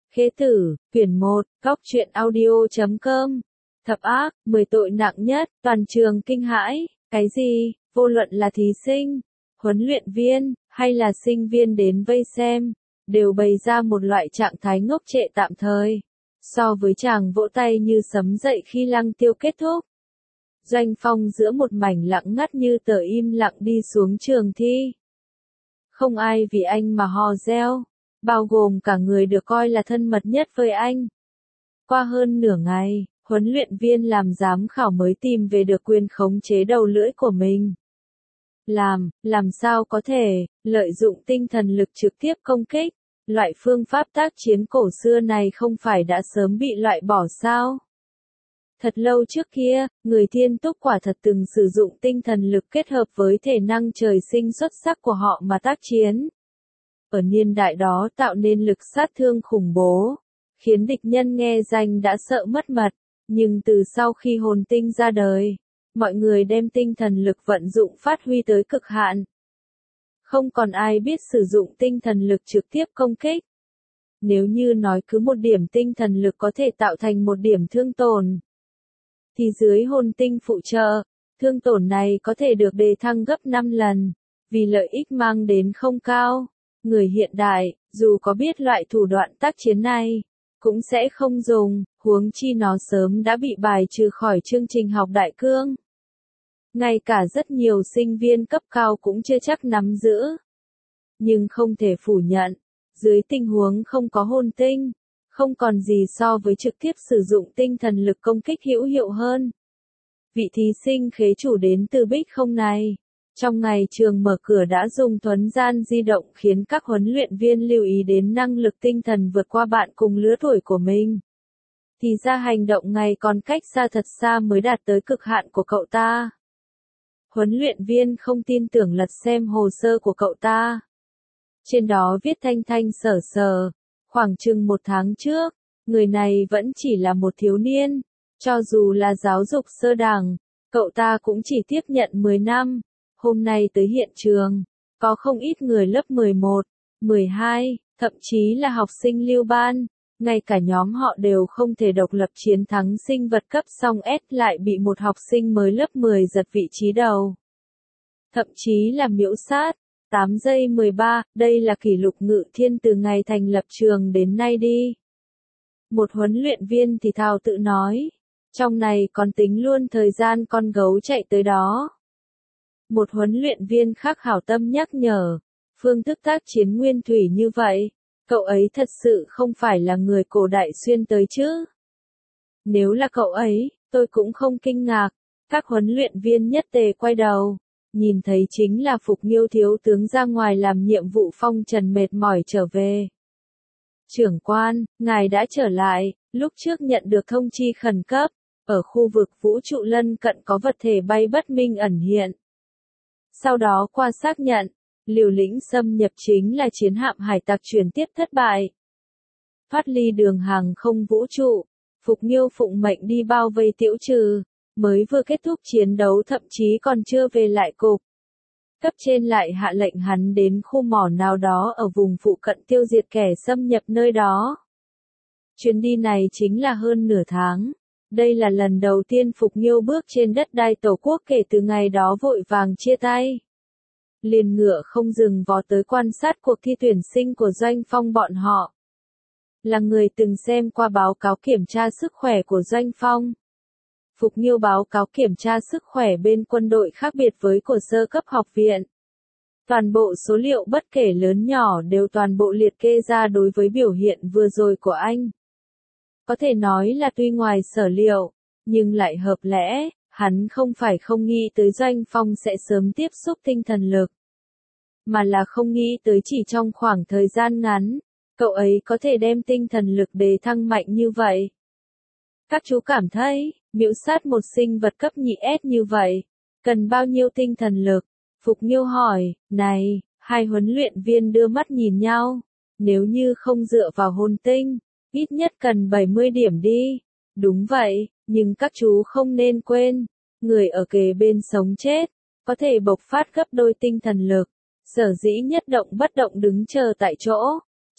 Khế tử, quyển 1, Góc truyện audio.com. Thập ác, 10 tội nặng nhất, toàn trường kinh hãi, cái gì, vô luận là thí sinh, huấn luyện viên, hay là sinh viên đến vây xem, đều bày ra một loại trạng thái ngốc trệ tạm thời. So với chàng vỗ tay như sấm dậy khi Lăng Tiêu kết thúc. Doanh Phong giữa một mảnh lặng ngắt như tờ im lặng đi xuống trường thi. Không ai vì anh mà hò reo, bao gồm cả người được coi là thân mật nhất với anh. Qua hơn nửa ngày, huấn luyện viên làm giám khảo mới tìm về được quyền khống chế đầu lưỡi của mình. Làm sao có thể, lợi dụng tinh thần lực trực tiếp công kích, loại phương pháp tác chiến cổ xưa này không phải đã sớm bị loại bỏ sao? Thật lâu trước kia, người thiên túc quả thật từng sử dụng tinh thần lực kết hợp với thể năng trời sinh xuất sắc của họ mà tác chiến. Ở niên đại đó tạo nên lực sát thương khủng bố, khiến địch nhân nghe danh đã sợ mất mật, nhưng từ sau khi hồn tinh ra đời, mọi người đem tinh thần lực vận dụng phát huy tới cực hạn. Không còn ai biết sử dụng tinh thần lực trực tiếp công kích. Nếu như nói cứ một điểm tinh thần lực có thể tạo thành một điểm thương tổn, thì dưới hồn tinh phụ trợ, thương tổn này có thể được đề thăng gấp 5 lần, vì lợi ích mang đến không cao. Người hiện đại, dù có biết loại thủ đoạn tác chiến này, cũng sẽ không dùng, huống chi nó sớm đã bị bài trừ khỏi chương trình học đại cương. Ngay cả rất nhiều sinh viên cấp cao cũng chưa chắc nắm giữ. Nhưng không thể phủ nhận, dưới tình huống không có hồn tinh, không còn gì so với trực tiếp sử dụng tinh thần lực công kích hữu hiệu hơn. Vị thí sinh khế chủ đến từ Bích Không này, trong ngày trường mở cửa đã dùng thuấn gian di động khiến các huấn luyện viên lưu ý đến năng lực tinh thần vượt qua bạn cùng lứa tuổi của mình. Thì ra hành động ngày còn cách xa thật xa mới đạt tới cực hạn của cậu ta. Huấn luyện viên không tin tưởng lật xem hồ sơ của cậu ta. Trên đó viết thanh thanh sở sở, khoảng chừng 1 tháng trước, người này vẫn chỉ là một thiếu niên, cho dù là giáo dục sơ đẳng, cậu ta cũng chỉ tiếp nhận 10 năm. Hôm nay tới hiện trường, có không ít người lớp 11, 12, thậm chí là học sinh lưu ban, ngay cả nhóm họ đều không thể độc lập chiến thắng sinh vật cấp song S lại bị một học sinh mới lớp 10 giật vị trí đầu. Thậm chí là miễu sát, 8 giây 13, đây là kỷ lục Ngự Thiên từ ngày thành lập trường đến nay đi. Một huấn luyện viên thì thào tự nói, trong này còn tính luôn thời gian con gấu chạy tới đó. Một huấn luyện viên khác hảo tâm nhắc nhở, phương thức tác chiến nguyên thủy như vậy, cậu ấy thật sự không phải là người cổ đại xuyên tới chứ. Nếu là cậu ấy, tôi cũng không kinh ngạc. Các huấn luyện viên nhất tề quay đầu, nhìn thấy chính là Phục Nghiêu thiếu tướng ra ngoài làm nhiệm vụ phong trần mệt mỏi trở về. Trưởng quan, ngài đã trở lại, lúc trước nhận được thông chi khẩn cấp, ở khu vực vũ trụ lân cận có vật thể bay bất minh ẩn hiện. Sau đó qua xác nhận, liều lĩnh xâm nhập chính là chiến hạm hải tặc chuyển tiếp thất bại. Thoát ly đường hàng không vũ trụ, Phục Nghiêu phụng mệnh đi bao vây Tiễu Trừ, mới vừa kết thúc chiến đấu thậm chí còn chưa về lại cục. Cấp trên lại hạ lệnh hắn đến khu mỏ nào đó ở vùng phụ cận tiêu diệt kẻ xâm nhập nơi đó. Chuyến đi này chính là hơn nửa tháng. Đây là lần đầu tiên Phục Nghiêu bước trên đất đai Tổ quốc kể từ ngày đó vội vàng chia tay. Liền ngựa không dừng vó tới quan sát cuộc thi tuyển sinh của Doanh Phong bọn họ. Là người từng xem qua báo cáo kiểm tra sức khỏe của Doanh Phong. Phục Nghiêu báo cáo kiểm tra sức khỏe bên quân đội khác biệt với của sơ cấp học viện. Toàn bộ số liệu bất kể lớn nhỏ đều toàn bộ liệt kê ra đối với biểu hiện vừa rồi của anh. Có thể nói là tuy ngoài sở liệu, nhưng lại hợp lẽ, hắn không phải không nghĩ tới Doanh Phong sẽ sớm tiếp xúc tinh thần lực. Mà là không nghĩ tới chỉ trong khoảng thời gian ngắn, cậu ấy có thể đem tinh thần lực đề thăng mạnh như vậy. Các chú cảm thấy, miễu sát một sinh vật cấp nhị S như vậy, cần bao nhiêu tinh thần lực? Phục Nghiêu hỏi, này, hai huấn luyện viên đưa mắt nhìn nhau, nếu như không dựa vào hồn tinh, ít nhất cần 70 điểm đi. Đúng vậy, nhưng các chú không nên quên, người ở kề bên sống chết, có thể bộc phát gấp đôi tinh thần lực. Sở dĩ nhất động bất động đứng chờ tại chỗ,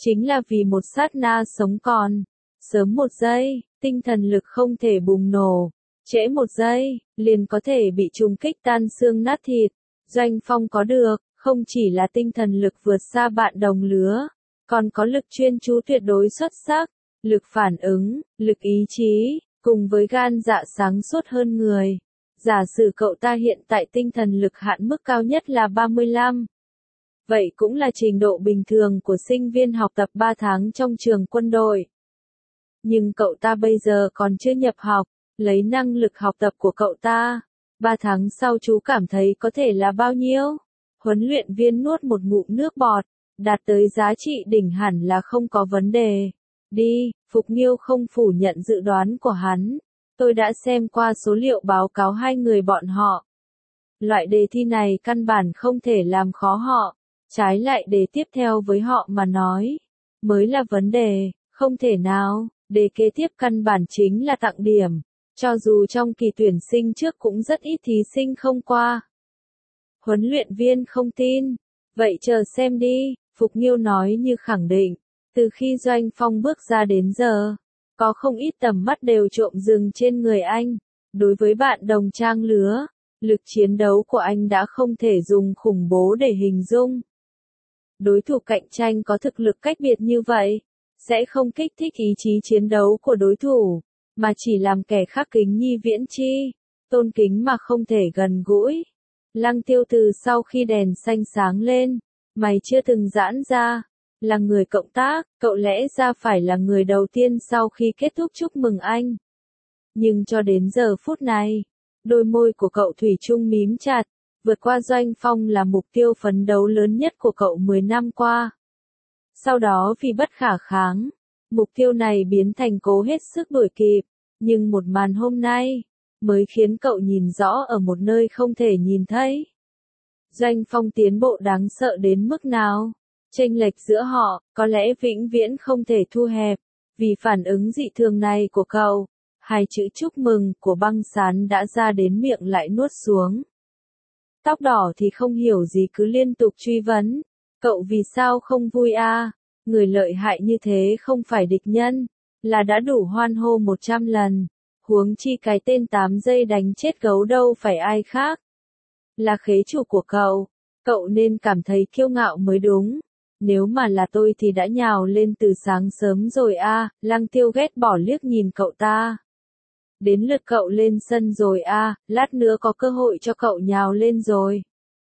chính là vì một sát na sống còn. Sớm một giây, tinh thần lực không thể bùng nổ. Trễ một giây, liền có thể bị trùng kích tan xương nát thịt. Doanh Phong có được, không chỉ là tinh thần lực vượt xa bạn đồng lứa, còn có lực chuyên chú tuyệt đối xuất sắc, lực phản ứng, lực ý chí, cùng với gan dạ sáng suốt hơn người. Giả sử cậu ta hiện tại tinh thần lực hạn mức cao nhất là 35. Vậy cũng là trình độ bình thường của sinh viên học tập 3 tháng trong trường quân đội. Nhưng cậu ta bây giờ còn chưa nhập học, lấy năng lực học tập của cậu ta, 3 tháng sau chú cảm thấy có thể là bao nhiêu? Huấn luyện viên nuốt một ngụm nước bọt, đạt tới giá trị đỉnh hẳn là không có vấn đề. Đi, Phục Nghiêu không phủ nhận dự đoán của hắn. Tôi đã xem qua số liệu báo cáo hai người bọn họ. Loại đề thi này căn bản không thể làm khó họ. Trái lại đề tiếp theo với họ mà nói, mới là vấn đề, không thể nào, đề kế tiếp căn bản chính là tặng điểm. Cho dù trong kỳ tuyển sinh trước cũng rất ít thí sinh không qua. Huấn luyện viên không tin. Vậy chờ xem đi, Phục Nghiêu nói như khẳng định. Từ khi Doanh Phong bước ra đến giờ, có không ít tầm mắt đều trộm dừng trên người anh. Đối với bạn đồng trang lứa, lực chiến đấu của anh đã không thể dùng khủng bố để hình dung. Đối thủ cạnh tranh có thực lực cách biệt như vậy, sẽ không kích thích ý chí chiến đấu của đối thủ, mà chỉ làm kẻ khác kính nhi viễn chi, tôn kính mà không thể gần gũi. Lăng Tiêu từ sau khi đèn xanh sáng lên, mày chưa từng giãn ra, là người cộng tác, cậu lẽ ra phải là người đầu tiên sau khi kết thúc chúc mừng anh. Nhưng cho đến giờ phút này, đôi môi của cậu thủy chung mím chặt, vượt qua Doanh Phong là mục tiêu phấn đấu lớn nhất của cậu 10 năm qua. Sau đó vì bất khả kháng, mục tiêu này biến thành cố hết sức đuổi kịp, nhưng một màn hôm nay, mới khiến cậu nhìn rõ ở một nơi không thể nhìn thấy. Doanh Phong tiến bộ đáng sợ đến mức nào? Chênh lệch giữa họ, có lẽ vĩnh viễn không thể thu hẹp, vì phản ứng dị thường này của cậu, hai chữ chúc mừng của Băng Sán đã ra đến miệng lại nuốt xuống. Tóc đỏ thì không hiểu gì cứ liên tục truy vấn, cậu vì sao không vui à? Người lợi hại như thế không phải địch nhân, là đã đủ hoan hô 100 lần, huống chi cái tên 8 giây đánh chết gấu đâu phải ai khác. Là khế chủ của cậu nên cảm thấy kiêu ngạo mới đúng. Nếu mà là tôi thì đã nhào lên từ sáng sớm rồi à, Lăng Tiêu ghét bỏ liếc nhìn cậu ta. Đến lượt cậu lên sân rồi à, lát nữa có cơ hội cho cậu nhào lên rồi.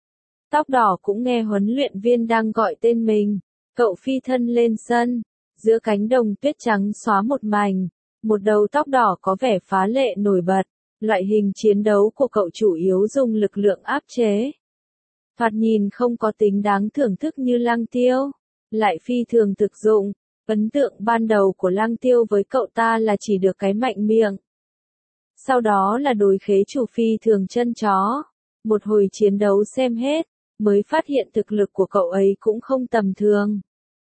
Tóc đỏ cũng nghe huấn luyện viên đang gọi tên mình, cậu phi thân lên sân, giữa cánh đồng tuyết trắng xóa một mảnh, một đầu tóc đỏ có vẻ phá lệ nổi bật, loại hình chiến đấu của cậu chủ yếu dùng lực lượng áp chế. Thoạt nhìn không có tính đáng thưởng thức như Lăng Tiêu, lại phi thường thực dụng, ấn tượng ban đầu của Lăng Tiêu với cậu ta là chỉ được cái mạnh miệng. Sau đó là đối khế chủ phi thường chân chó, một hồi chiến đấu xem hết, mới phát hiện thực lực của cậu ấy cũng không tầm thường.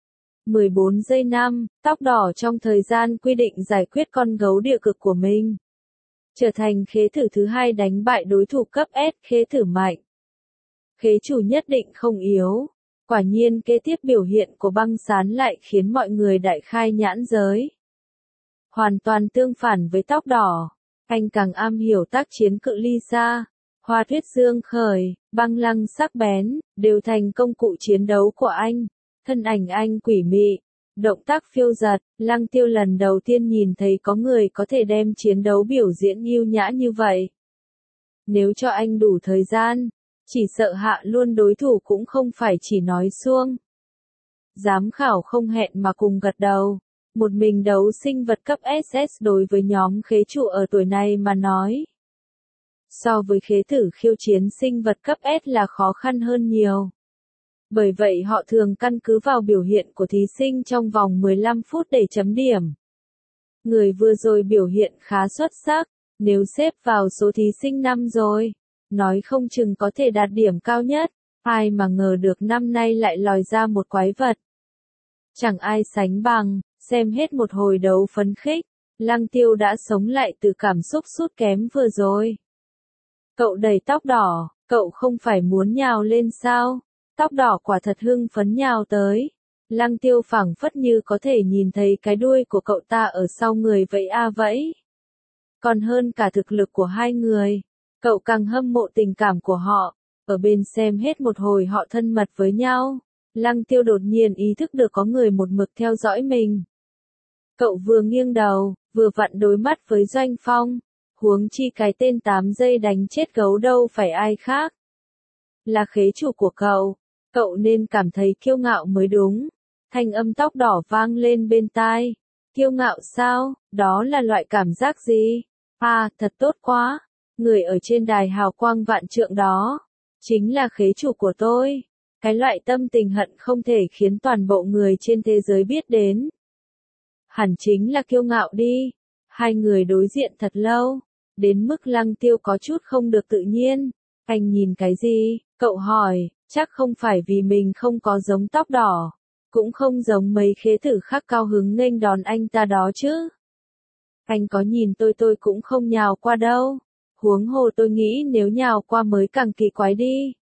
14 giây 5, tóc đỏ trong thời gian quy định giải quyết con gấu địa cực của mình. Trở thành khế thử thứ hai đánh bại đối thủ cấp S khế thử mạnh. Khế chủ nhất định không yếu. Quả nhiên kế tiếp biểu hiện của Băng Sán lại khiến mọi người đại khai nhãn giới. Hoàn toàn tương phản với tóc đỏ. Anh càng am hiểu tác chiến cự ly xa. Hoa tuyết dương khởi, băng lăng sắc bén, đều thành công cụ chiến đấu của anh. Thân ảnh anh quỷ mị, động tác phiêu giật, Lăng Tiêu lần đầu tiên nhìn thấy có người có thể đem chiến đấu biểu diễn yêu nhã như vậy. Nếu cho anh đủ thời gian, chỉ sợ hạ luôn đối thủ cũng không phải chỉ nói suông. Giám khảo không hẹn mà cùng gật đầu. Một mình đấu sinh vật cấp SS đối với nhóm khế chủ ở tuổi này mà nói. So với khế thử khiêu chiến sinh vật cấp S là khó khăn hơn nhiều. Bởi vậy họ thường căn cứ vào biểu hiện của thí sinh trong vòng 15 phút để chấm điểm. Người vừa rồi biểu hiện khá xuất sắc, nếu xếp vào số thí sinh năm rồi, nói không chừng có thể đạt điểm cao nhất, ai mà ngờ được năm nay lại lòi ra một quái vật. Chẳng ai sánh bằng, xem hết một hồi đấu phấn khích, Lăng Tiêu đã sống lại từ cảm xúc sút kém vừa rồi. Cậu đầy tóc đỏ, cậu không phải muốn nhào lên sao? Tóc đỏ quả thật hưng phấn nhào tới. Lăng Tiêu phảng phất như có thể nhìn thấy cái đuôi của cậu ta ở sau người vậy vậy. Còn hơn cả thực lực của hai người, cậu càng hâm mộ tình cảm của họ, ở bên xem hết một hồi họ thân mật với nhau. Lăng Tiêu đột nhiên ý thức được có người một mực theo dõi mình. Cậu vừa nghiêng đầu, vừa vặn đối mắt với Doanh Phong, huống chi cái tên 8 giây đánh chết gấu đâu phải ai khác. Là khế chủ của cậu nên cảm thấy kiêu ngạo mới đúng. Thanh âm tóc đỏ vang lên bên tai. Kiêu ngạo sao, đó là loại cảm giác gì? À, thật tốt quá, người ở trên đài hào quang vạn trượng đó, chính là khế chủ của tôi. Cái loại tâm tình hận không thể khiến toàn bộ người trên thế giới biết đến. Hẳn chính là kiêu ngạo đi. Hai người đối diện thật lâu, đến mức Lăng Tiêu có chút không được tự nhiên. Anh nhìn cái gì? Cậu hỏi, chắc không phải vì mình không có giống tóc đỏ, cũng không giống mấy khế tử khác cao hứng nghênh đón anh ta đó chứ. Anh có nhìn tôi cũng không nhào qua đâu. Huống hồ tôi nghĩ nếu nhào qua mới càng kỳ quái đi.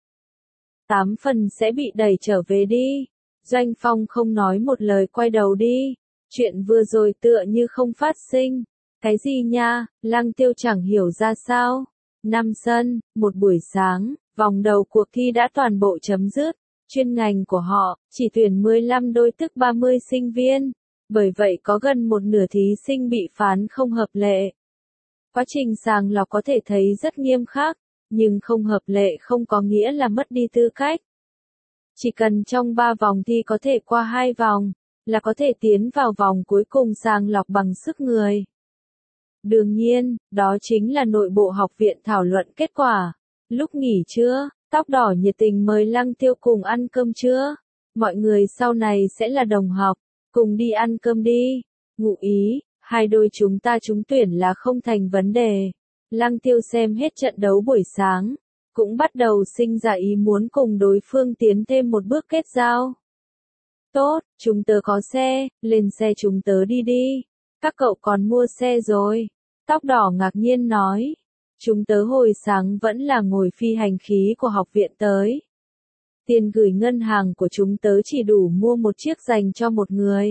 8 phần sẽ bị đẩy trở về đi. Doanh Phong không nói một lời quay đầu đi. Chuyện vừa rồi tựa như không phát sinh. Cái gì nha, Lăng Tiêu chẳng hiểu ra sao. 5 sân, một buổi sáng, vòng đầu cuộc thi đã toàn bộ chấm dứt. Chuyên ngành của họ, chỉ tuyển 15 đôi tức 30 sinh viên. Bởi vậy có gần một nửa thí sinh bị phán không hợp lệ. Quá trình sàng lọc có thể thấy rất nghiêm khắc, nhưng không hợp lệ không có nghĩa là mất đi tư cách. Chỉ cần trong 3 vòng thi có thể qua 2 vòng, là có thể tiến vào vòng cuối cùng sàng lọc bằng sức người. Đương nhiên, đó chính là nội bộ học viện thảo luận kết quả. Lúc nghỉ trưa, tóc đỏ nhiệt tình mời Lăng Tiêu cùng ăn cơm trưa. Mọi người sau này sẽ là đồng học, cùng đi ăn cơm đi. Ngụ ý, hai đôi chúng ta trúng tuyển là không thành vấn đề. Lăng Tiêu xem hết trận đấu buổi sáng, cũng bắt đầu sinh ra ý muốn cùng đối phương tiến thêm một bước kết giao. Tốt, chúng tớ có xe, lên xe chúng tớ đi đi. Các cậu còn mua xe rồi. Tóc đỏ ngạc nhiên nói. Chúng tớ hồi sáng vẫn là ngồi phi hành khí của học viện tới. Tiền gửi ngân hàng của chúng tớ chỉ đủ mua một chiếc dành cho một người.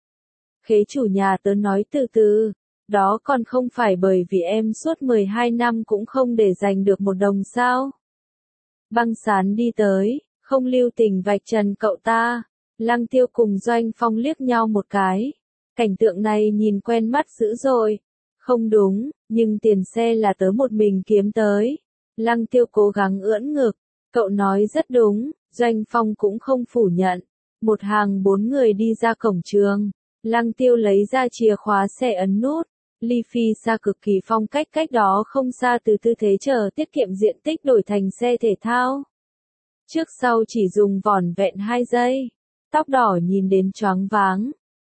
Khế chủ nhà tớ nói từ từ. Đó còn không phải bởi vì em suốt 12 năm cũng không để dành được một đồng sao. Băng Sán đi tới, không lưu tình vạch trần cậu ta. Lăng Tiêu cùng Doanh Phong liếc nhau một cái. Cảnh tượng này nhìn quen mắt dữ rồi. Không đúng, nhưng tiền xe là tớ một mình kiếm tới. Lăng Tiêu cố gắng ưỡn ngực. Cậu nói rất đúng, Doanh Phong cũng không phủ nhận. Một hàng 4 người đi ra cổng trường. Lăng Tiêu lấy ra chìa khóa xe ấn nút. Ly Phi xa cực kỳ phong cách đó không xa từ tư thế chờ tiết kiệm diện tích đổi thành xe thể thao. Trước sau chỉ dùng vỏn vẹn 2 giây. Tóc đỏ nhìn đến choáng váng.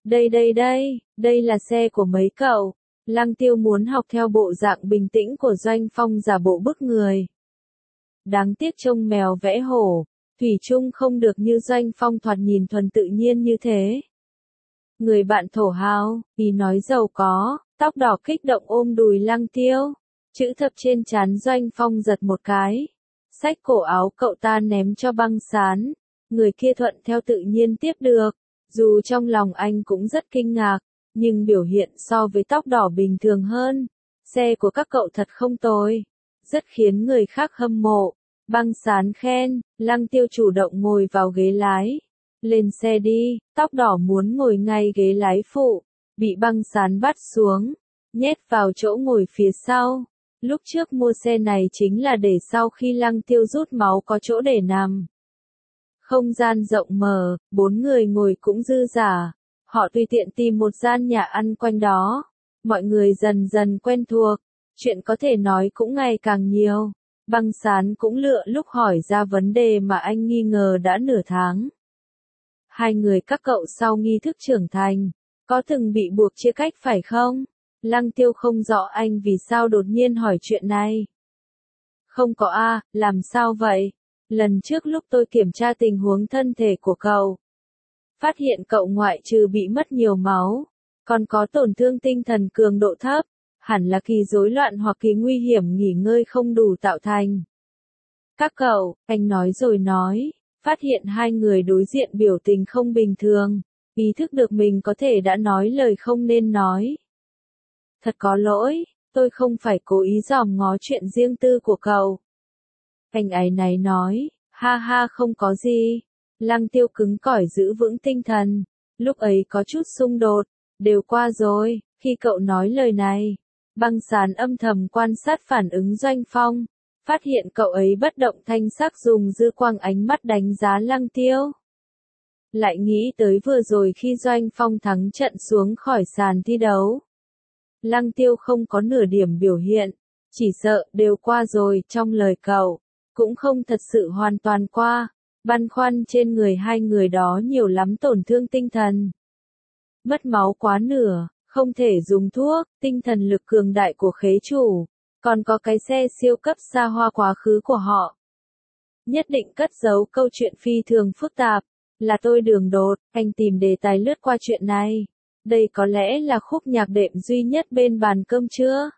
Đây là xe của mấy cậu. Lăng Tiêu muốn học theo bộ dạng bình tĩnh của Doanh Phong giả bộ bức người. Đáng tiếc trông mèo vẽ hổ, thủy chung không được như Doanh Phong thoạt nhìn thuần tự nhiên như thế. Người bạn thổ hào, ý nói giàu có, tóc đỏ kích động ôm đùi Lăng Tiêu. Chữ thập trên trán Doanh Phong giật một cái. Xách cổ áo cậu ta ném cho Băng Sán. Người kia thuận theo tự nhiên tiếp được. Dù trong lòng anh cũng rất kinh ngạc, nhưng biểu hiện so với tóc đỏ bình thường hơn. Xe của các cậu thật không tồi. Rất khiến người khác hâm mộ. Băng Sán khen, Lăng Tiêu chủ động ngồi vào ghế lái. Lên xe đi, tóc đỏ muốn ngồi ngay ghế lái phụ. Bị Băng Sán bắt xuống, nhét vào chỗ ngồi phía sau. Lúc trước mua xe này chính là để sau khi Lăng Tiêu rút máu có chỗ để nằm. Không gian rộng mở, 4 người ngồi cũng dư dả. Họ tùy tiện tìm một gian nhà ăn quanh đó. Mọi người dần dần quen thuộc. Chuyện có thể nói cũng ngày càng nhiều. Băng Sán cũng lựa lúc hỏi ra vấn đề mà anh nghi ngờ đã nửa tháng. Hai người các cậu sau nghi thức trưởng thành, có từng bị buộc chia cách phải không? Lăng Tiêu không rõ anh vì sao đột nhiên hỏi chuyện này. Không có a, làm sao vậy? Lần trước lúc tôi kiểm tra tình huống thân thể của cậu, phát hiện cậu ngoại trừ bị mất nhiều máu, còn có tổn thương tinh thần cường độ thấp, hẳn là kỳ rối loạn hoặc kỳ nguy hiểm nghỉ ngơi không đủ tạo thành. Các cậu, anh nói rồi nói, phát hiện hai người đối diện biểu tình không bình thường, ý thức được mình có thể đã nói lời không nên nói. Thật có lỗi, tôi không phải cố ý dòm ngó chuyện riêng tư của cậu. Anh ấy này nói, ha ha không có gì. Lăng Tiêu cứng cỏi giữ vững tinh thần, lúc ấy có chút xung đột, đều qua rồi, khi cậu nói lời này. Băng Sán âm thầm quan sát phản ứng Doanh Phong, phát hiện cậu ấy bất động thanh sắc dùng dư quang ánh mắt đánh giá Lăng Tiêu. Lại nghĩ tới vừa rồi khi Doanh Phong thắng trận xuống khỏi sàn thi đấu. Lăng Tiêu không có nửa điểm biểu hiện, chỉ sợ đều qua rồi trong lời cậu, cũng không thật sự hoàn toàn qua, băn khoăn trên người hai người đó nhiều lắm tổn thương tinh thần. Mất máu quá nửa, không thể dùng thuốc, tinh thần lực cường đại của khế chủ, còn có cái xe siêu cấp xa hoa quá khứ của họ. Nhất định cất giấu câu chuyện phi thường phức tạp, là tôi đường đột, anh tìm đề tài lướt qua chuyện này. Đây có lẽ là khúc nhạc đệm duy nhất bên bàn cơm trưa.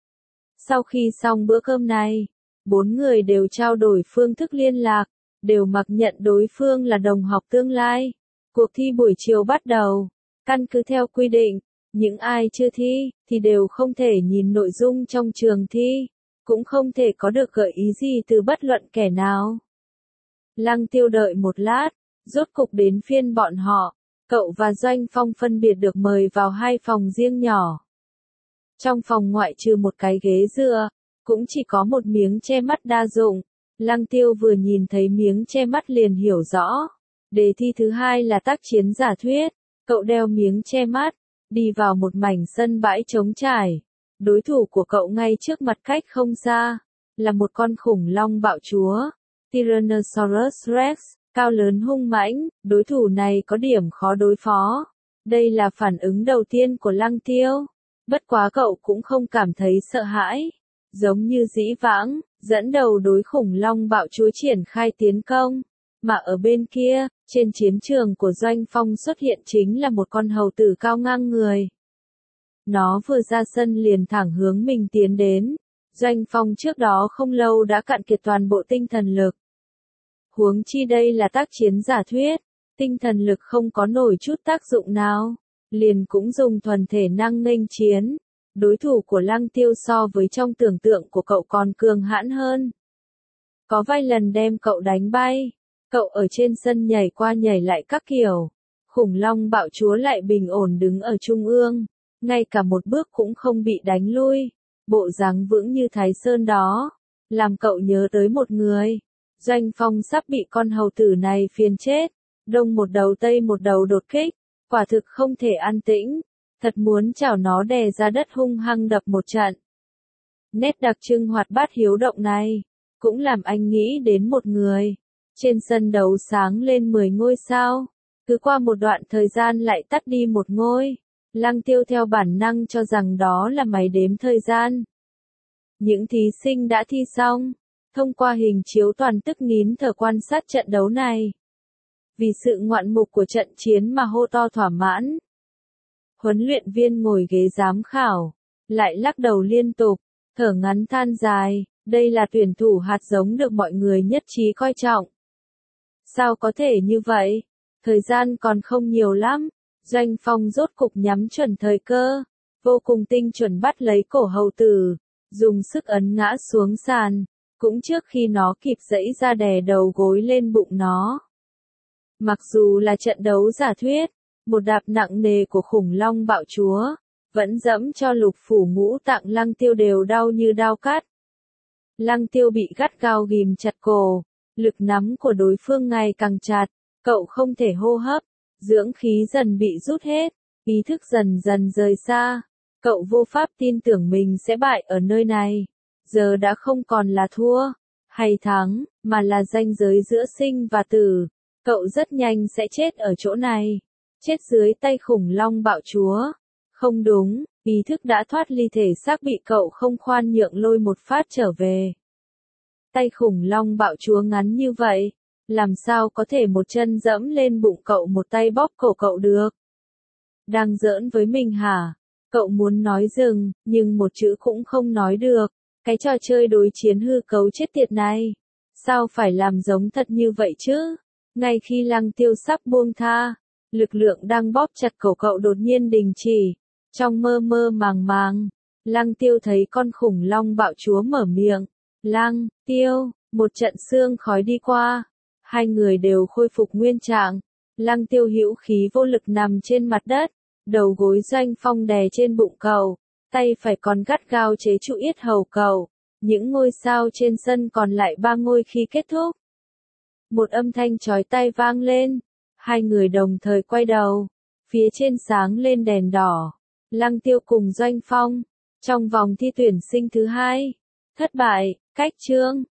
Sau khi xong bữa cơm này, bốn người đều trao đổi phương thức liên lạc, đều mặc nhận đối phương là đồng học tương lai. Cuộc thi buổi chiều bắt đầu, căn cứ theo quy định, những ai chưa thi, thì đều không thể nhìn nội dung trong trường thi, cũng không thể có được gợi ý gì từ bất luận kẻ nào. Lăng Tiêu đợi một lát, rốt cục đến phiên bọn họ, cậu và Doanh Phong phân biệt được mời vào hai phòng riêng nhỏ. Trong phòng ngoại trừ một cái ghế dựa, cũng chỉ có một miếng che mắt đa dụng. Lăng Tiêu vừa nhìn thấy miếng che mắt liền hiểu rõ. Đề thi thứ hai là tác chiến giả thuyết. Cậu đeo miếng che mắt, đi vào một mảnh sân bãi trống trải. Đối thủ của cậu ngay trước mặt cách không xa, là một con khủng long bạo chúa, Tyrannosaurus Rex, cao lớn hung mãnh. Đối thủ này có điểm khó đối phó. Đây là phản ứng đầu tiên của Lăng Tiêu. Bất quá cậu cũng không cảm thấy sợ hãi. Giống như dĩ vãng, dẫn đầu đối khủng long bạo chúa triển khai tiến công. Mà ở bên kia, trên chiến trường của Doanh Phong xuất hiện chính là một con hầu tử cao ngang người. Nó vừa ra sân liền thẳng hướng mình tiến đến. Doanh Phong trước đó không lâu đã cạn kiệt toàn bộ tinh thần lực. Huống chi đây là tác chiến giả thuyết, tinh thần lực không có nổi chút tác dụng nào, liền cũng dùng thuần thể năng nghênh chiến. Đối thủ của Lăng Tiêu so với trong tưởng tượng của cậu còn cường hãn hơn. Có vài lần đem cậu đánh bay, cậu ở trên sân nhảy qua nhảy lại các kiểu. Khủng long bạo chúa lại bình ổn đứng ở trung ương, ngay cả một bước cũng không bị đánh lui. Bộ dáng vững như Thái Sơn đó, làm cậu nhớ tới một người. Doanh Phong sắp bị con hầu tử này phiền chết, đông một đầu tây một đầu đột kích, quả thực không thể an tĩnh. Thật muốn chảo nó đè ra đất hung hăng đập một trận. Nét đặc trưng hoạt bát hiếu động này, cũng làm anh nghĩ đến một người. Trên sân đấu sáng lên 10 ngôi sao, cứ qua một đoạn thời gian lại tắt đi một ngôi. Lăng Tiêu theo bản năng cho rằng đó là máy đếm thời gian. Những thí sinh đã thi xong, thông qua hình chiếu toàn tức nín thở quan sát trận đấu này. Vì sự ngoạn mục của trận chiến mà hô to thỏa mãn. Huấn luyện viên ngồi ghế giám khảo, lại lắc đầu liên tục, thở ngắn than dài, đây là tuyển thủ hạt giống được mọi người nhất trí coi trọng. Sao có thể như vậy? Thời gian còn không nhiều lắm. Doanh Phong rốt cục nhắm chuẩn thời cơ, vô cùng tinh chuẩn bắt lấy cổ hầu tử, dùng sức ấn ngã xuống sàn, cũng trước khi nó kịp giãy ra đè đầu gối lên bụng nó. Mặc dù là trận đấu giả thuyết, một đạp nặng nề của khủng long bạo chúa, vẫn dẫm cho lục phủ ngũ tạng Lăng Tiêu đều đau như đao cắt. Lăng Tiêu bị gắt gao ghìm chặt cổ, lực nắm của đối phương ngày càng chặt, cậu không thể hô hấp, dưỡng khí dần bị rút hết, ý thức dần dần rời xa. Cậu vô pháp tin tưởng mình sẽ bại ở nơi này, giờ đã không còn là thua, hay thắng, mà là ranh giới giữa sinh và tử. Cậu rất nhanh sẽ chết ở chỗ này. Chết dưới tay khủng long bạo chúa. Không đúng, ý thức đã thoát ly thể xác bị cậu không khoan nhượng lôi một phát trở về. Tay khủng long bạo chúa ngắn như vậy, làm sao có thể một chân dẫm lên bụng cậu một tay bóp cổ cậu được? Đang giỡn với mình hả? Cậu muốn nói dừng, nhưng một chữ cũng không nói được. Cái trò chơi đối chiến hư cấu chết tiệt này, sao phải làm giống thật như vậy chứ? Ngay khi Lăng Tiêu sắp buông tha, lực lượng đang bóp chặt cổ cậu đột nhiên đình chỉ. Trong mơ mơ màng màng, Lăng Tiêu thấy con khủng long bạo chúa mở miệng. Lăng Tiêu, một trận sương khói đi qua. Hai người đều khôi phục nguyên trạng. Lăng Tiêu hữu khí vô lực nằm trên mặt đất. Đầu gối Doanh Phong đè trên bụng cậu. Tay phải còn gắt gao chế trụ yết hầu cậu. Những ngôi sao trên sân còn lại 3 ngôi khi kết thúc. Một âm thanh chói tai vang lên. Hai người đồng thời quay đầu. Phía trên sáng lên đèn đỏ. Lăng Tiêu cùng Doanh Phong. Trong vòng thi tuyển sinh thứ 2. Thất bại, cách chương.